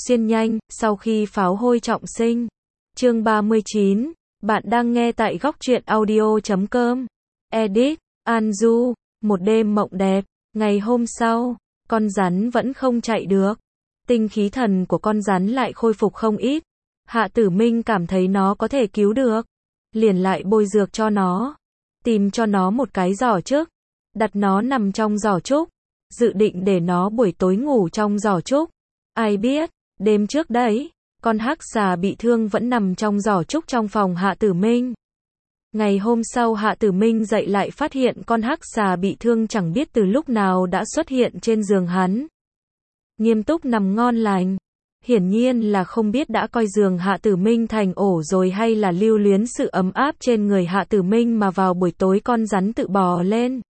xuyên nhanh, sau khi pháo hôi trọng sinh. Chương 39, bạn đang nghe tại góc truyện audio.com. Edit, An Du, một đêm mộng đẹp, ngày hôm sau, con rắn vẫn không chạy được. Tinh khí thần của con rắn lại khôi phục không ít. Hạ Tử Minh cảm thấy nó có thể cứu được. Liền lại bôi dược cho nó. Tìm cho nó một cái giỏ trúc. Đặt nó nằm trong giỏ trúc. Dự định để nó buổi tối ngủ trong giỏ trúc. Ai biết, đêm trước đấy, con hắc xà bị thương vẫn nằm trong giỏ trúc trong phòng Hạ Tử Minh. Ngày hôm sau Hạ Tử Minh dậy lại phát hiện con hắc xà bị thương chẳng biết từ lúc nào đã xuất hiện trên giường hắn. Nghiêm túc nằm ngon lành. Hiển nhiên là không biết đã coi giường Hạ Tử Minh thành ổ rồi hay là lưu luyến sự ấm áp trên người Hạ Tử Minh mà vào buổi tối con rắn tự bò lên.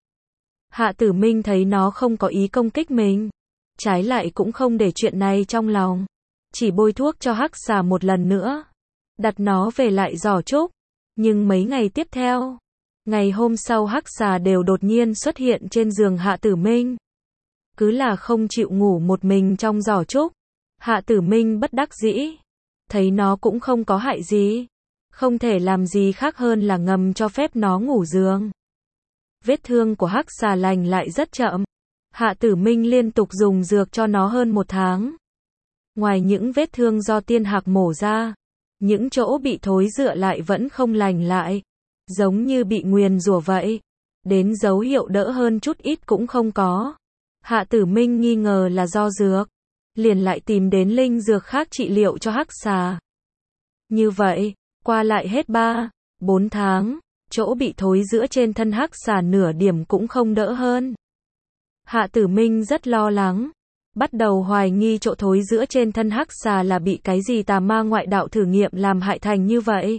Hạ Tử Minh thấy nó không có ý công kích mình. Trái lại cũng không để chuyện này trong lòng. Chỉ bôi thuốc cho hắc xà một lần nữa. Đặt nó về lại giỏ trúc. Nhưng mấy ngày tiếp theo, ngày hôm sau hắc xà đều đột nhiên xuất hiện trên giường Hạ Tử Minh. Cứ là không chịu ngủ một mình trong giỏ trúc. Hạ Tử Minh bất đắc dĩ. Thấy nó cũng không có hại gì. Không thể làm gì khác hơn là ngầm cho phép nó ngủ giường. Vết thương của hắc xà lành lại rất chậm. Hạ Tử Minh liên tục dùng dược cho nó hơn 1 tháng. Ngoài những vết thương do tiên hạc mổ ra, những chỗ bị thối rữa lại vẫn không lành lại. Giống như bị nguyền rủa vậy. Đến dấu hiệu đỡ hơn chút ít cũng không có. Hạ Tử Minh nghi ngờ là do dược. Liền lại tìm đến linh dược khác trị liệu cho hắc xà. Như vậy, qua lại hết 3-4 tháng, chỗ bị thối rữa trên thân hắc xà nửa điểm cũng không đỡ hơn. Hạ Tử Minh rất lo lắng. Bắt đầu hoài nghi chỗ thối rữa trên thân hắc xà là bị cái gì tà ma ngoại đạo thử nghiệm làm hại thành như vậy.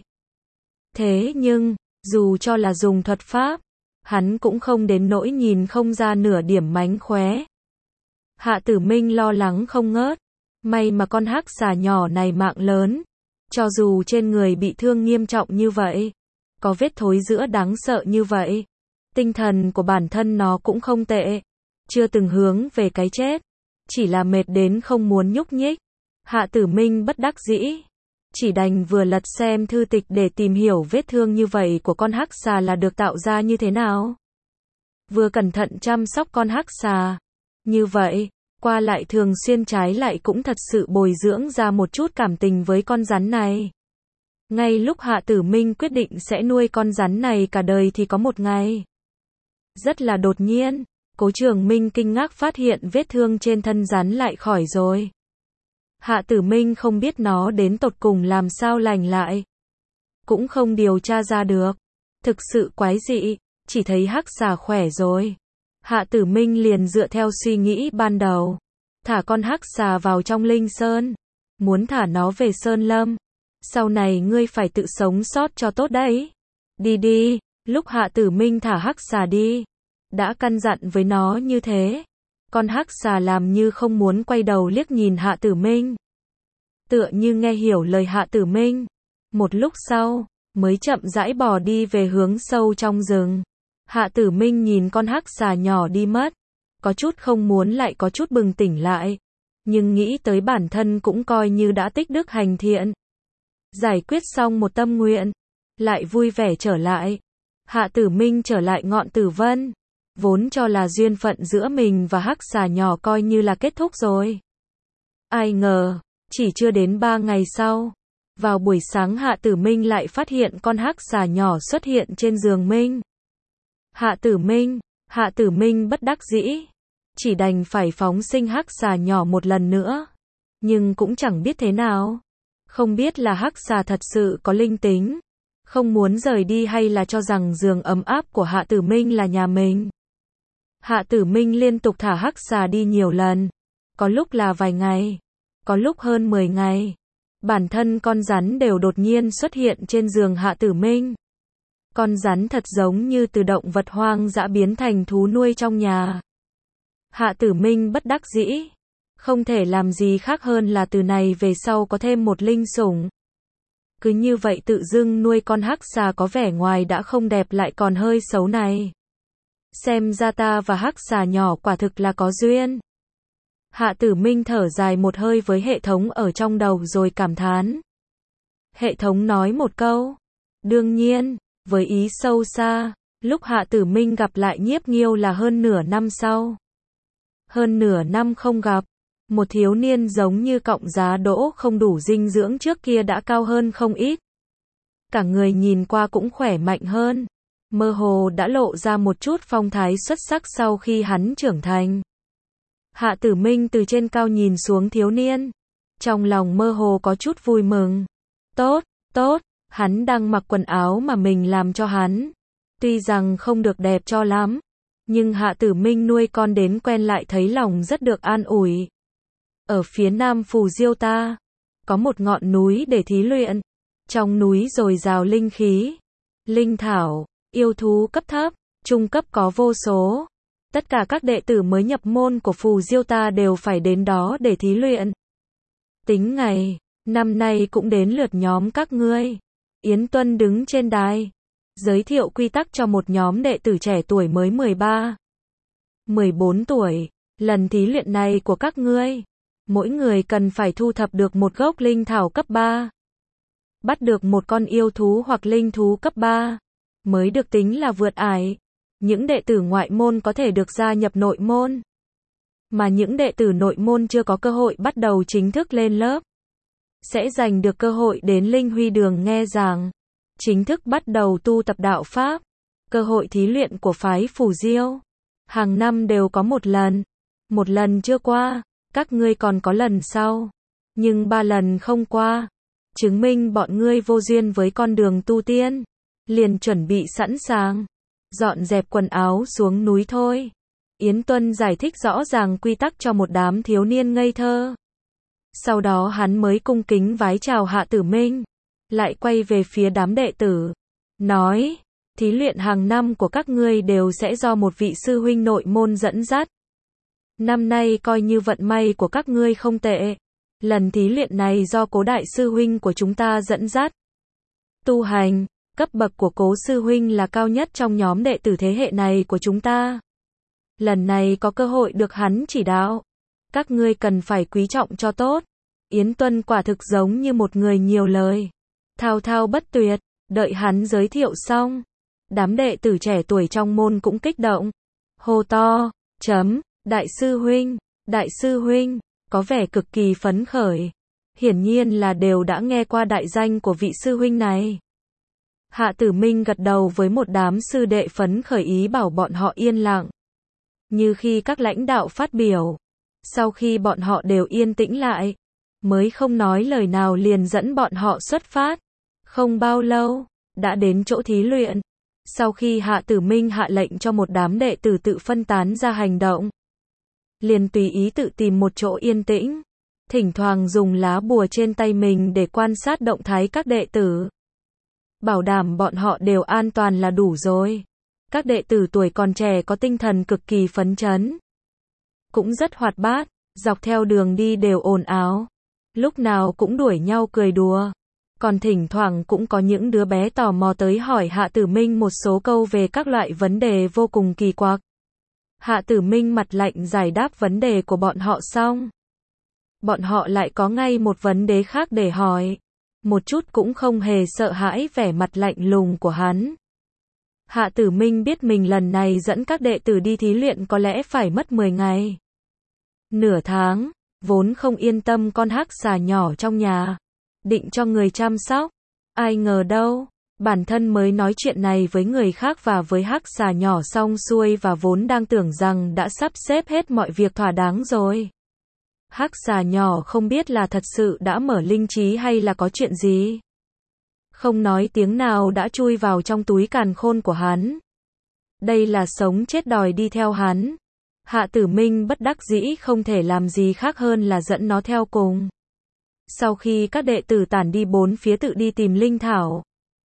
Thế nhưng, dù cho là dùng thuật pháp, hắn cũng không đến nỗi nhìn không ra nửa điểm mánh khóe. Hạ Tử Minh lo lắng không ngớt. May mà con hắc xà nhỏ này mạng lớn. Cho dù trên người bị thương nghiêm trọng như vậy, có vết thối rữa đáng sợ như vậy, tinh thần của bản thân nó cũng không tệ. Chưa từng hướng về cái chết. Chỉ là mệt đến không muốn nhúc nhích. Hạ Tử Minh bất đắc dĩ. Chỉ đành vừa lật xem thư tịch để tìm hiểu vết thương như vậy của con hắc xà là được tạo ra như thế nào. Vừa cẩn thận chăm sóc con hắc xà. Như vậy, qua lại thường xuyên trái lại cũng thật sự bồi dưỡng ra một chút cảm tình với con rắn này. Ngay lúc Hạ Tử Minh quyết định sẽ nuôi con rắn này cả đời thì có một ngày. Rất là đột nhiên, Cố Trường Minh kinh ngạc phát hiện vết thương trên thân rắn lại khỏi rồi. Hạ Tử Minh không biết nó đến tột cùng làm sao lành lại. Cũng không điều tra ra được. Thực sự quái dị, chỉ thấy hắc xà khỏe rồi. Hạ Tử Minh liền dựa theo suy nghĩ ban đầu. Thả con hắc xà vào trong linh sơn. Muốn thả nó về sơn lâm. Sau này ngươi phải tự sống sót cho tốt đấy. Đi đi, lúc Hạ Tử Minh thả hắc xà đi. Đã căn dặn với nó như thế. Con hắc xà làm như không muốn quay đầu liếc nhìn Hạ Tử Minh. Tựa như nghe hiểu lời Hạ Tử Minh. Một lúc sau, mới chậm rãi bò đi về hướng sâu trong rừng. Hạ Tử Minh nhìn con hắc xà nhỏ đi mất. Có chút không muốn lại có chút bừng tỉnh lại. Nhưng nghĩ tới bản thân cũng coi như đã tích đức hành thiện. Giải quyết xong một tâm nguyện. Lại vui vẻ trở lại. Hạ Tử Minh trở lại Ngọn Tử Vân. Vốn cho là duyên phận giữa mình và hắc xà nhỏ coi như là kết thúc rồi. Ai ngờ, chỉ chưa đến 3 ngày sau. Vào buổi sáng Hạ Tử Minh lại phát hiện con hắc xà nhỏ xuất hiện trên giường Minh. Hạ Tử Minh bất đắc dĩ. Chỉ đành phải phóng sinh hắc xà nhỏ một lần nữa. Nhưng cũng chẳng biết thế nào. Không biết là hắc xà thật sự có linh tính. Không muốn rời đi hay là cho rằng giường ấm áp của Hạ Tử Minh là nhà mình. Hạ Tử Minh liên tục thả hắc xà đi nhiều lần. Có lúc là vài ngày. Có lúc hơn 10 ngày. Bản thân con rắn đều đột nhiên xuất hiện trên giường Hạ Tử Minh. Con rắn thật giống như từ động vật hoang dã biến thành thú nuôi trong nhà. Hạ Tử Minh bất đắc dĩ. Không thể làm gì khác hơn là từ này về sau có thêm một linh sủng. Cứ như vậy tự dưng nuôi con hắc xà có vẻ ngoài đã không đẹp lại còn hơi xấu này. Xem ra ta và hắc xà nhỏ quả thực là có duyên. Hạ Tử Minh thở dài một hơi với hệ thống ở trong đầu rồi cảm thán. Hệ thống nói một câu. Đương nhiên, với ý sâu xa, lúc Hạ Tử Minh gặp lại Nhiếp Nghiêu là hơn nửa năm sau. Hơn nửa năm không gặp, một thiếu niên giống như cọng giá đỗ không đủ dinh dưỡng trước kia đã cao hơn không ít. Cả người nhìn qua cũng khỏe mạnh hơn, mơ hồ đã lộ ra một chút phong thái xuất sắc sau khi hắn trưởng thành. Hạ Tử Minh từ trên cao nhìn xuống thiếu niên, trong lòng mơ hồ có chút vui mừng. Tốt, tốt, hắn đang mặc quần áo mà mình làm cho hắn. Tuy rằng không được đẹp cho lắm, nhưng Hạ Tử Minh nuôi con đến quen lại thấy lòng rất được an ủi. Ở phía nam Phù Diêu ta, có một ngọn núi để thí luyện. Trong núi dồi dào linh khí, linh thảo, yêu thú cấp thấp, trung cấp có vô số. Tất cả các đệ tử mới nhập môn của Phù Diêu ta đều phải đến đó để thí luyện. Tính ngày, năm nay cũng đến lượt nhóm các ngươi. Yến Tuân đứng trên đài, giới thiệu quy tắc cho một nhóm đệ tử trẻ tuổi mới 13, 14 tuổi. Lần thí luyện này của các ngươi, mỗi người cần phải thu thập được một gốc linh thảo cấp 3. Bắt được một con yêu thú hoặc linh thú cấp 3, mới được tính là vượt ải. Những đệ tử ngoại môn có thể được gia nhập nội môn. Mà những đệ tử nội môn chưa có cơ hội bắt đầu chính thức lên lớp, sẽ giành được cơ hội đến Linh Huy Đường nghe giảng, chính thức bắt đầu tu tập đạo Pháp. Cơ hội thí luyện của phái Phù Diêu, hàng năm đều có một lần. Một lần chưa qua, các ngươi còn có lần sau. Nhưng 3 lần không qua, chứng minh bọn ngươi vô duyên với con đường tu tiên. Liền chuẩn bị sẵn sàng, dọn dẹp quần áo xuống núi thôi. Yến Tuân giải thích rõ ràng quy tắc cho một đám thiếu niên ngây thơ. Sau đó hắn mới cung kính vái chào Hạ Tử Minh, lại quay về phía đám đệ tử, nói, thí luyện hàng năm của các ngươi đều sẽ do một vị sư huynh nội môn dẫn dắt. Năm nay coi như vận may của các ngươi không tệ. Lần thí luyện này do Cố đại sư huynh của chúng ta dẫn dắt. Tu hành, cấp bậc của Cố sư huynh là cao nhất trong nhóm đệ tử thế hệ này của chúng ta. Lần này có cơ hội được hắn chỉ đạo, các ngươi cần phải quý trọng cho tốt. Yến Tuân quả thực giống như một người nhiều lời, thao thao bất tuyệt. Đợi hắn giới thiệu xong, đám đệ tử trẻ tuổi trong môn cũng kích động, hô to, đại sư huynh, có vẻ cực kỳ phấn khởi. Hiển nhiên là đều đã nghe qua đại danh của vị sư huynh này. Hạ Tử Minh gật đầu với một đám sư đệ phấn khởi ý bảo bọn họ yên lặng. Như khi các lãnh đạo phát biểu, sau khi bọn họ đều yên tĩnh lại, mới không nói lời nào liền dẫn bọn họ xuất phát. Không bao lâu, đã đến chỗ thí luyện. Sau khi Hạ Tử Minh hạ lệnh cho một đám đệ tử tự phân tán ra hành động, liền tùy ý tự tìm một chỗ yên tĩnh, thỉnh thoảng dùng lá bùa trên tay mình để quan sát động thái các đệ tử. Bảo đảm bọn họ đều an toàn là đủ rồi. Các đệ tử tuổi còn trẻ có tinh thần cực kỳ phấn chấn, cũng rất hoạt bát, dọc theo đường đi đều ồn ào, lúc nào cũng đuổi nhau cười đùa. Còn thỉnh thoảng cũng có những đứa bé tò mò tới hỏi Hạ Tử Minh một số câu về các loại vấn đề vô cùng kỳ quặc. Hạ Tử Minh mặt lạnh giải đáp vấn đề của bọn họ xong, bọn họ lại có ngay một vấn đề khác để hỏi, một chút cũng không hề sợ hãi vẻ mặt lạnh lùng của hắn. Hạ Tử Minh biết mình lần này dẫn các đệ tử đi thí luyện có lẽ phải mất 10 ngày. Nửa tháng, vốn không yên tâm con hắc xà nhỏ trong nhà, định cho người chăm sóc. Ai ngờ đâu, bản thân mới nói chuyện này với người khác và với hắc xà nhỏ xong xuôi và vốn đang tưởng rằng đã sắp xếp hết mọi việc thỏa đáng rồi. Hắc xà nhỏ không biết là thật sự đã mở linh trí hay là có chuyện gì. Không nói tiếng nào đã chui vào trong túi càn khôn của hắn. Đây là sống chết đòi đi theo hắn. Hạ Tử Minh bất đắc dĩ không thể làm gì khác hơn là dẫn nó theo cùng. Sau khi các đệ tử tản đi bốn phía tự đi tìm linh thảo,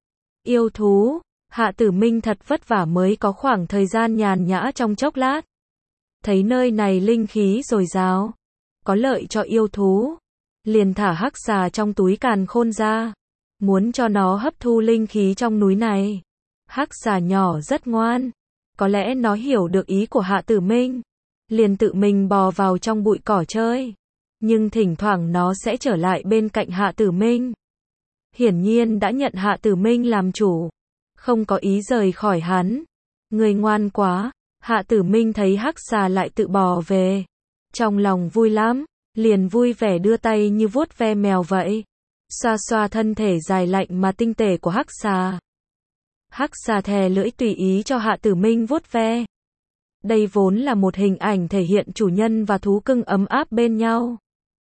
yêu thú, Hạ Tử Minh thật vất vả mới có khoảng thời gian nhàn nhã trong chốc lát. Thấy nơi này linh khí dồi dào, có lợi cho yêu thú, liền thả hắc xà trong túi càn khôn ra, muốn cho nó hấp thu linh khí trong núi này. Hắc xà nhỏ rất ngoan, có lẽ nó hiểu được ý của Hạ Tử Minh, liền tự mình bò vào trong bụi cỏ chơi. Nhưng thỉnh thoảng nó sẽ trở lại bên cạnh Hạ Tử Minh. Hiển nhiên đã nhận Hạ Tử Minh làm chủ, không có ý rời khỏi hắn. Người ngoan quá. Hạ Tử Minh thấy hắc xà lại tự bò về, trong lòng vui lắm, liền vui vẻ đưa tay như vuốt ve mèo vậy, xoa xoa thân thể dài lạnh mà tinh tế của hắc xà. Hắc xà thè lưỡi tùy ý cho Hạ Tử Minh vuốt ve. Đây vốn là một hình ảnh thể hiện chủ nhân và thú cưng ấm áp bên nhau.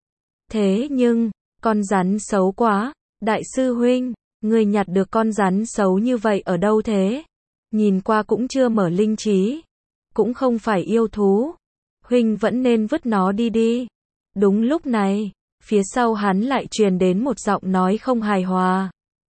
Thế nhưng, con rắn xấu quá. Đại sư huynh, người nhặt được con rắn xấu như vậy ở đâu thế? Nhìn qua cũng chưa mở linh trí, cũng không phải yêu thú. Huynh vẫn nên vứt nó đi đi. Đúng lúc này, phía sau hắn lại truyền đến một giọng nói không hài hòa.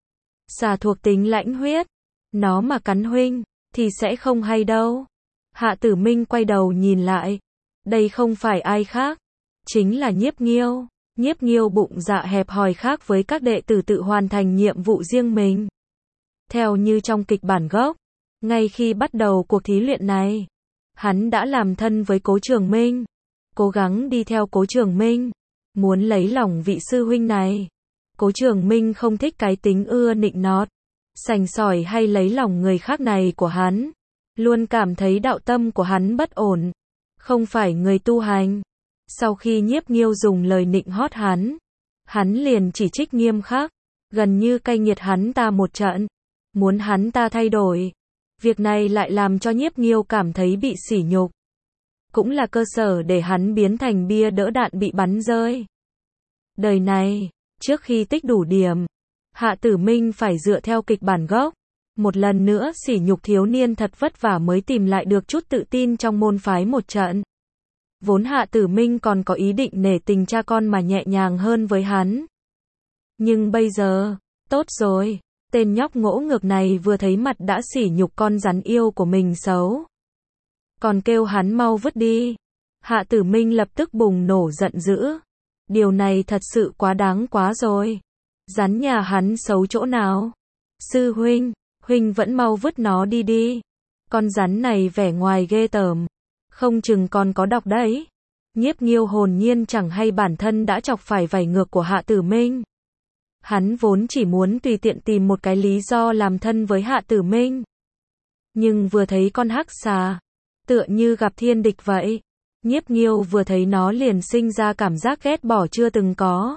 Xà thuộc tính lãnh huyết, nó mà cắn huynh, thì sẽ không hay đâu. Hạ Tử Minh quay đầu nhìn lại. Đây không phải ai khác, chính là Nhiếp Nghiêu. Nhiếp Nghiêu bụng dạ hẹp hòi khác với các đệ tử tự hoàn thành nhiệm vụ riêng mình. Theo như trong kịch bản gốc, ngay khi bắt đầu cuộc thí luyện này, hắn đã làm thân với Cố Trường Minh, cố gắng đi theo Cố Trường Minh, muốn lấy lòng vị sư huynh này. Cố Trường Minh không thích cái tính ưa nịnh nọt, sành sỏi hay lấy lòng người khác này của hắn, luôn cảm thấy đạo tâm của hắn bất ổn, không phải người tu hành. Sau khi Nhiếp Nghiêu dùng lời nịnh hót hắn liền chỉ trích nghiêm khắc, gần như cay nghiệt hắn ta một trận, muốn hắn ta thay đổi. Việc này lại làm cho Nhiếp Nghiêu cảm thấy bị sỉ nhục, cũng là cơ sở để hắn biến thành bia đỡ đạn bị bắn rơi. Đời này, trước khi tích đủ điểm, Hạ Tử Minh phải dựa theo kịch bản gốc, một lần nữa sỉ nhục thiếu niên thật vất vả mới tìm lại được chút tự tin trong môn phái một trận. Vốn Hạ Tử Minh còn có ý định nể tình cha con mà nhẹ nhàng hơn với hắn. Nhưng bây giờ, tốt rồi, tên nhóc ngỗ ngược này vừa thấy mặt đã sỉ nhục con rắn yêu của mình xấu, còn kêu hắn mau vứt đi. Hạ Tử Minh lập tức bùng nổ giận dữ. Điều này thật sự quá đáng quá rồi. Rắn nhà hắn xấu chỗ nào? Sư huynh, huynh vẫn mau vứt nó đi đi. Con rắn này vẻ ngoài ghê tởm, không chừng còn có độc đấy. Nhiếp Nghiêu hồn nhiên chẳng hay bản thân đã chọc phải vảy ngược của Hạ Tử Minh. Hắn vốn chỉ muốn tùy tiện tìm một cái lý do làm thân với Hạ Tử Minh. Nhưng vừa thấy con hắc xà, tựa như gặp thiên địch vậy. Nhiếp Nghiêu vừa thấy nó liền sinh ra cảm giác ghét bỏ chưa từng có.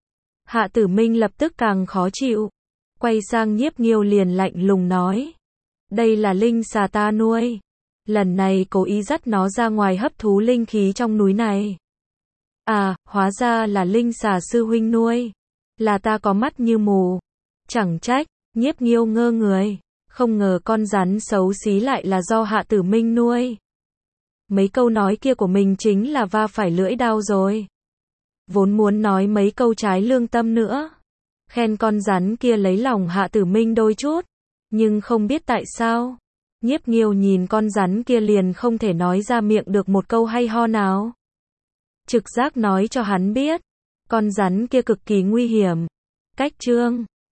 Hạ Tử Minh lập tức càng khó chịu. Quay sang Nhiếp Nghiêu liền lạnh lùng nói. Đây là linh xà ta nuôi. Lần này cố ý dắt nó ra ngoài hấp thú linh khí trong núi này. À, hóa ra là linh xà sư huynh nuôi. Là ta có mắt như mù. Chẳng trách, Nhiếp Nghiêu ngơ người. Không ngờ con rắn xấu xí lại là do Hạ Tử Minh nuôi. Mấy câu nói kia của mình chính là va phải lưỡi đao rồi. Vốn muốn nói mấy câu trái lương tâm nữa, khen con rắn kia lấy lòng Hạ Tử Minh đôi chút. Nhưng không biết tại sao, Nhiếp Nghiêu nhìn con rắn kia liền không thể nói ra miệng được một câu hay ho nào. Trực giác nói cho hắn biết, con rắn kia cực kỳ nguy hiểm. Cách chương